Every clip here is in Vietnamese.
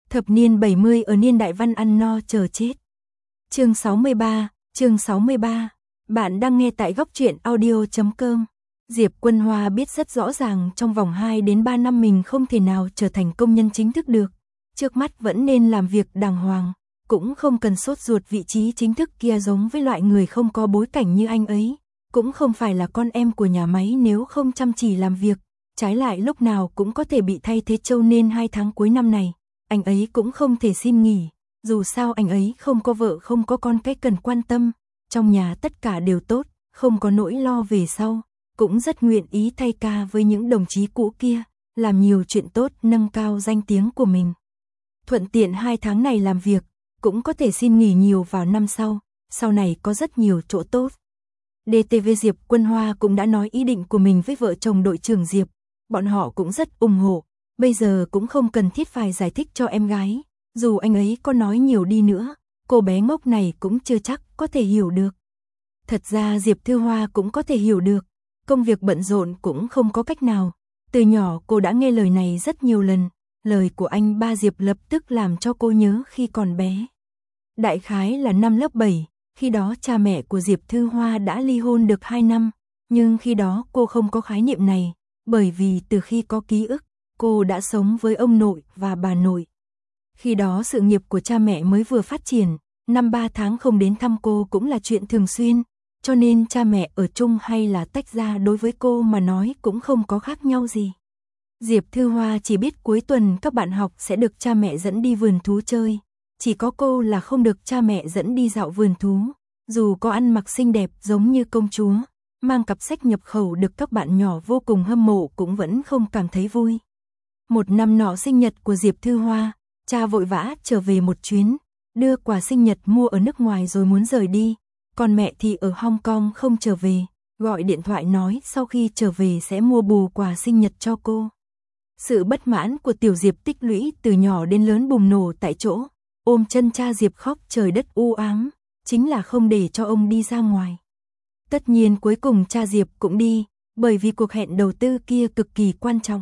Thập niên 70 ở niên đại văn ăn no chờ chết. Chương 63. Bạn đang nghe tại góc truyện audio.com. Diệp Quân Hoa biết rất rõ ràng trong vòng 2 đến 3 năm mình không thể nào trở thành công nhân chính thức được. Trước mắt vẫn nên làm việc đàng hoàng, cũng không cần sốt ruột vị trí chính thức kia giống với loại người không có bối cảnh như anh ấy. Cũng không phải là con em của nhà máy nếu không chăm chỉ làm việc, trái lại lúc nào cũng có thể bị thay thế châu nên 2 tháng cuối năm này, anh ấy cũng không thể xin nghỉ. Dù sao anh ấy không có vợ không có con cái cần quan tâm, trong nhà tất cả đều tốt, không có nỗi lo về sau, cũng rất nguyện ý thay ca với những đồng chí cũ kia, làm nhiều chuyện tốt nâng cao danh tiếng của mình. Thuận tiện 2 tháng này làm việc, cũng có thể xin nghỉ nhiều vào năm sau này có rất nhiều chỗ tốt. DTV Diệp Quân Hoa cũng đã nói ý định của mình với vợ chồng đội trưởng Diệp, bọn họ cũng rất ủng hộ, bây giờ cũng không cần thiết phải giải thích cho em gái, dù anh ấy có nói nhiều đi nữa, cô bé ngốc này cũng chưa chắc có thể hiểu được. Thật ra Diệp Thư Hoa cũng có thể hiểu được, công việc bận rộn cũng không có cách nào, từ nhỏ cô đã nghe lời này rất nhiều lần, lời của anh ba Diệp lập tức làm cho cô nhớ khi còn bé. Đại khái là năm lớp 7, khi đó cha mẹ của Diệp Thư Hoa đã ly hôn được 2 năm, nhưng khi đó cô không có khái niệm này, bởi vì từ khi có ký ức, cô đã sống với ông nội và bà nội. Khi đó sự nghiệp của cha mẹ mới vừa phát triển, năm 3 tháng không đến thăm cô cũng là chuyện thường xuyên, cho nên cha mẹ ở chung hay là tách ra đối với cô mà nói cũng không có khác nhau gì. Diệp Thư Hoa chỉ biết cuối tuần các bạn học sẽ được cha mẹ dẫn đi vườn thú chơi, chỉ có cô là không được cha mẹ dẫn đi dạo vườn thú, dù có ăn mặc xinh đẹp giống như công chúa, mang cặp sách nhập khẩu được các bạn nhỏ vô cùng hâm mộ cũng vẫn không cảm thấy vui. Một năm nọ sinh nhật của Diệp Thư Hoa, cha vội vã trở về một chuyến, đưa quà sinh nhật mua ở nước ngoài rồi muốn rời đi, còn mẹ thì ở Hong Kong không trở về, gọi điện thoại nói sau khi trở về sẽ mua bù quà sinh nhật cho cô. Sự bất mãn của tiểu Diệp tích lũy từ nhỏ đến lớn bùng nổ tại chỗ, ôm chân cha Diệp khóc trời đất u ám, chính là không để cho ông đi ra ngoài. Tất nhiên cuối cùng cha Diệp cũng đi, bởi vì cuộc hẹn đầu tư kia cực kỳ quan trọng.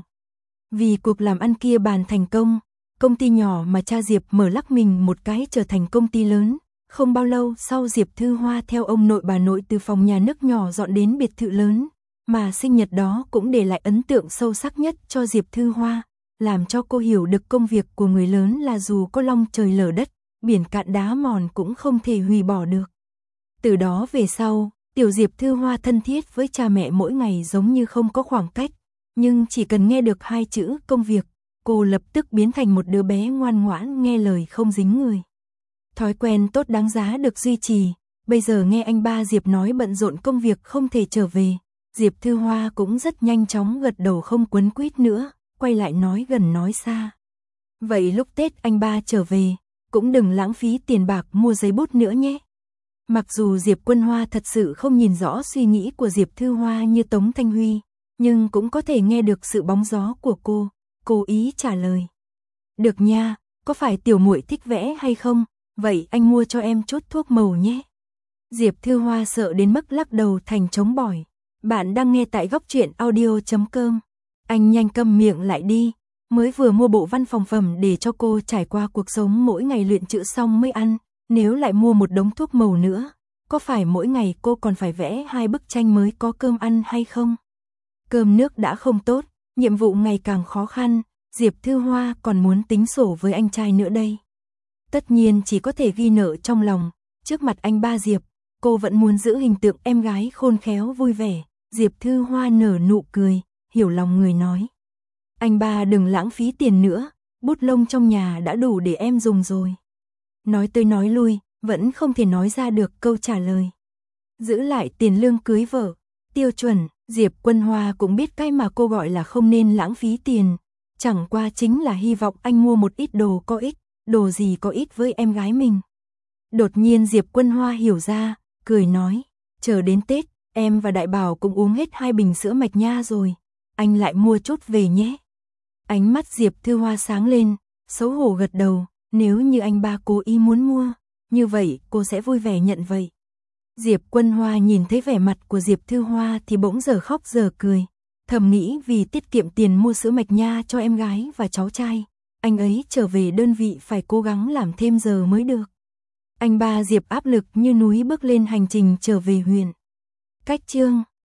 Vì cuộc làm ăn kia bàn thành công, công ty nhỏ mà cha Diệp mở lắc mình một cái trở thành công ty lớn. Không bao lâu sau Diệp Thư Hoa theo ông nội bà nội từ phòng nhà nước nhỏ dọn đến biệt thự lớn, mà sinh nhật đó cũng để lại ấn tượng sâu sắc nhất cho Diệp Thư Hoa, làm cho cô hiểu được công việc của người lớn là dù có long trời lở đất, biển cạn đá mòn cũng không thể hủy bỏ được. Từ đó về sau, tiểu Diệp Thư Hoa thân thiết với cha mẹ mỗi ngày giống như không có khoảng cách, nhưng chỉ cần nghe được 2 chữ công việc, cô lập tức biến thành một đứa bé ngoan ngoãn nghe lời không dính người. Thói quen tốt đáng giá được duy trì, bây giờ nghe anh ba Diệp nói bận rộn công việc không thể trở về, Diệp Thư Hoa cũng rất nhanh chóng gật đầu không quấn quýt nữa, quay lại nói gần nói xa. Vậy lúc Tết anh ba trở về, cũng đừng lãng phí tiền bạc mua giấy bút nữa nhé. Mặc dù Diệp Quân Hoa thật sự không nhìn rõ suy nghĩ của Diệp Thư Hoa như Tống Thanh Huy, nhưng cũng có thể nghe được sự bóng gió của cô, cố ý trả lời. Được nha, có phải tiểu muội thích vẽ hay không? Vậy anh mua cho em chút thuốc màu nhé. Diệp Thư Hoa sợ đến mức lắc đầu thành trống bỏi. Bạn đang nghe tại góc truyện audio.com. Anh nhanh câm miệng lại đi, mới vừa mua bộ văn phòng phẩm để cho cô trải qua cuộc sống mỗi ngày luyện chữ xong mới ăn, nếu lại mua một đống thuốc màu nữa, có phải mỗi ngày cô còn phải vẽ 2 bức tranh mới có cơm ăn hay không? Cơm nước đã không tốt, nhiệm vụ ngày càng khó khăn, Diệp Thư Hoa còn muốn tính sổ với anh trai nữa đây. Tất nhiên chỉ có thể ghi nợ trong lòng, trước mặt anh ba Diệp, cô vẫn muốn giữ hình tượng em gái khôn khéo vui vẻ. Diệp Thư Hoa nở nụ cười, hiểu lòng người nói. Anh ba đừng lãng phí tiền nữa, bút lông trong nhà đã đủ để em dùng rồi. Nói tới nói lui, vẫn không thể nói ra được câu trả lời. Giữ lại tiền lương cưới vợ, tiêu chuẩn, Diệp Quân Hoa cũng biết cái mà cô gọi là không nên lãng phí tiền. Chẳng qua chính là hy vọng anh mua một ít đồ có ích, đồ gì có ích với em gái mình. Đột nhiên Diệp Quân Hoa hiểu ra, cười nói, chờ đến Tết, em và Đại Bảo cũng uống hết 2 bình sữa mạch nha rồi, anh lại mua chút về nhé. Ánh mắt Diệp Thư Hoa sáng lên, xấu hổ gật đầu, nếu như anh ba cố ý muốn mua, như vậy cô sẽ vui vẻ nhận vậy. Diệp Quân Hoa nhìn thấy vẻ mặt của Diệp Thư Hoa thì bỗng giờ khóc giờ cười, thầm nghĩ vì tiết kiệm tiền mua sữa mạch nha cho em gái và cháu trai, anh ấy trở về đơn vị phải cố gắng làm thêm giờ mới được. Anh ba Diệp áp lực như núi bước lên hành trình trở về huyện. Cách chương